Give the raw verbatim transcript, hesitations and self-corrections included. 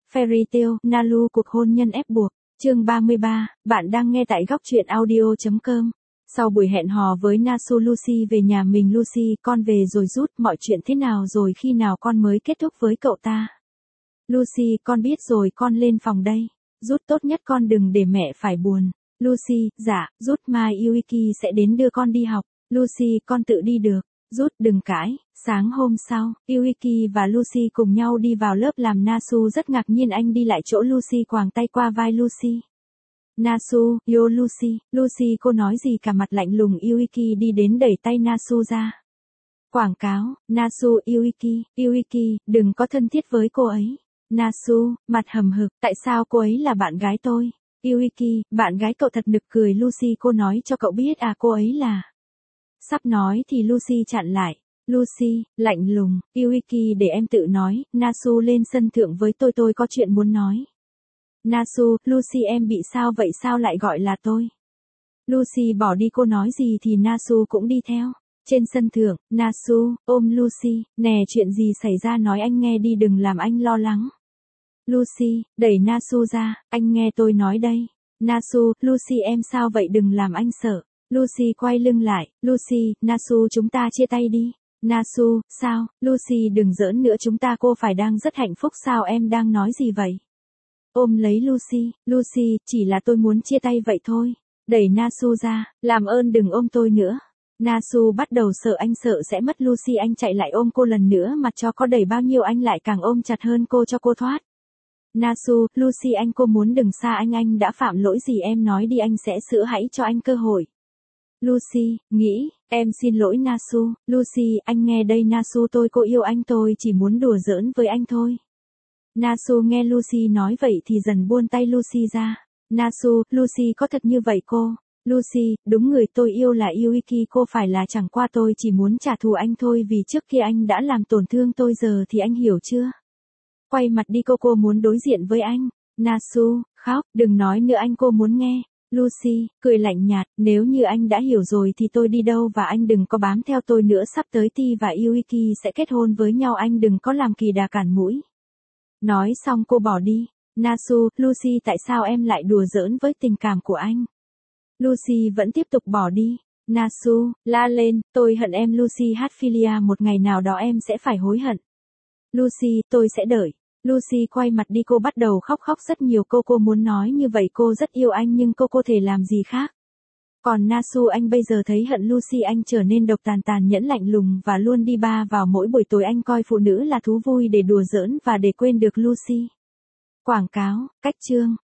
Fairy Tail, Nalu cuộc hôn nhân ép buộc. Chương ba mươi ba, bạn đang nghe tại góc truyện audio chấm com. Sau buổi hẹn hò với Nasu Lucy về nhà mình. Lucy, con về rồi rút, mọi chuyện thế nào rồi, khi nào con mới kết thúc với cậu ta? Lucy, con biết rồi, con lên phòng đây. Rút, tốt nhất con đừng để mẹ phải buồn. Lucy, dạ, rút, mai Yuiki sẽ đến đưa con đi học. Lucy, con tự đi được. Rút, đừng cãi. Sáng hôm sau, Yuiki và Lucy cùng nhau đi vào lớp làm Nasu rất ngạc nhiên anh đi lại chỗ Lucy quàng tay qua vai Lucy. Nasu, yo Lucy, Lucy cô nói gì cả mặt lạnh lùng. Yuiki đi đến đẩy tay Nasu ra. Quảng cáo, Nasu, Yuiki, Yuiki, đừng có thân thiết với cô ấy. Nasu, mặt hầm hực, tại sao cô ấy là bạn gái tôi? Yuiki, bạn gái cậu thật nực cười. Lucy cô nói cho cậu biết à, cô ấy là... Sắp nói thì Lucy chặn lại. Lucy, lạnh lùng, Yuiki để em tự nói. Nasu lên sân thượng với tôi, tôi có chuyện muốn nói. Nasu, Lucy em bị sao vậy, sao lại gọi là tôi? Lucy bỏ đi, cô nói gì thì Nasu cũng đi theo. Trên sân thượng, Nasu ôm Lucy, nè chuyện gì xảy ra nói anh nghe đi, đừng làm anh lo lắng. Lucy, đẩy Nasu ra, anh nghe tôi nói đây. Nasu, Lucy em sao vậy, đừng làm anh sợ. Lucy quay lưng lại, Lucy, Nasu chúng ta chia tay đi. Nasu, sao, Lucy đừng giỡn nữa, chúng ta cô phải đang rất hạnh phúc sao, em đang nói gì vậy? Ôm lấy Lucy, Lucy, chỉ là tôi muốn chia tay vậy thôi. Đẩy Nasu ra, làm ơn đừng ôm tôi nữa. Nasu bắt đầu sợ, anh sợ sẽ mất Lucy, anh chạy lại ôm cô lần nữa, mặt cho có đẩy bao nhiêu anh lại càng ôm chặt hơn cô cho cô thoát. Nasu, Lucy anh, cô muốn đừng xa anh, anh đã phạm lỗi gì em nói đi, anh sẽ sửa, hãy cho anh cơ hội. Lucy, nghĩ, em xin lỗi Nasu. Lucy, anh nghe đây Nasu, tôi cô yêu anh, tôi chỉ muốn đùa giỡn với anh thôi. Nasu nghe Lucy nói vậy thì dần buông tay Lucy ra. Nasu, Lucy có thật như vậy cô? Lucy, đúng, người tôi yêu là Yuiki, cô phải là, chẳng qua tôi chỉ muốn trả thù anh thôi, vì trước kia anh đã làm tổn thương tôi, giờ thì anh hiểu chưa? Quay mặt đi cô, cô muốn đối diện với anh. Nasu, khóc, đừng nói nữa anh, cô muốn nghe. Lucy, cười lạnh nhạt, nếu như anh đã hiểu rồi thì tôi đi đâu và anh đừng có bám theo tôi nữa, sắp tới Ti và Yuiki sẽ kết hôn với nhau, anh đừng có làm kỳ đà cản mũi. Nói xong cô bỏ đi. Nasu, Lucy tại sao em lại đùa giỡn với tình cảm của anh? Lucy vẫn tiếp tục bỏ đi. Nasu, la lên, tôi hận em Lucy Hatfilia, một ngày nào đó em sẽ phải hối hận. Lucy, tôi sẽ đợi. Lucy quay mặt đi, cô bắt đầu khóc khóc rất nhiều, cô cô muốn nói như vậy, cô rất yêu anh nhưng cô cô thể làm gì khác. Còn Nasu, anh bây giờ thấy hận Lucy, anh trở nên độc tàn, tàn nhẫn, lạnh lùng và luôn đi ba vào mỗi buổi tối, anh coi phụ nữ là thú vui để đùa giỡn và để quên được Lucy. Quảng cáo, cách chương.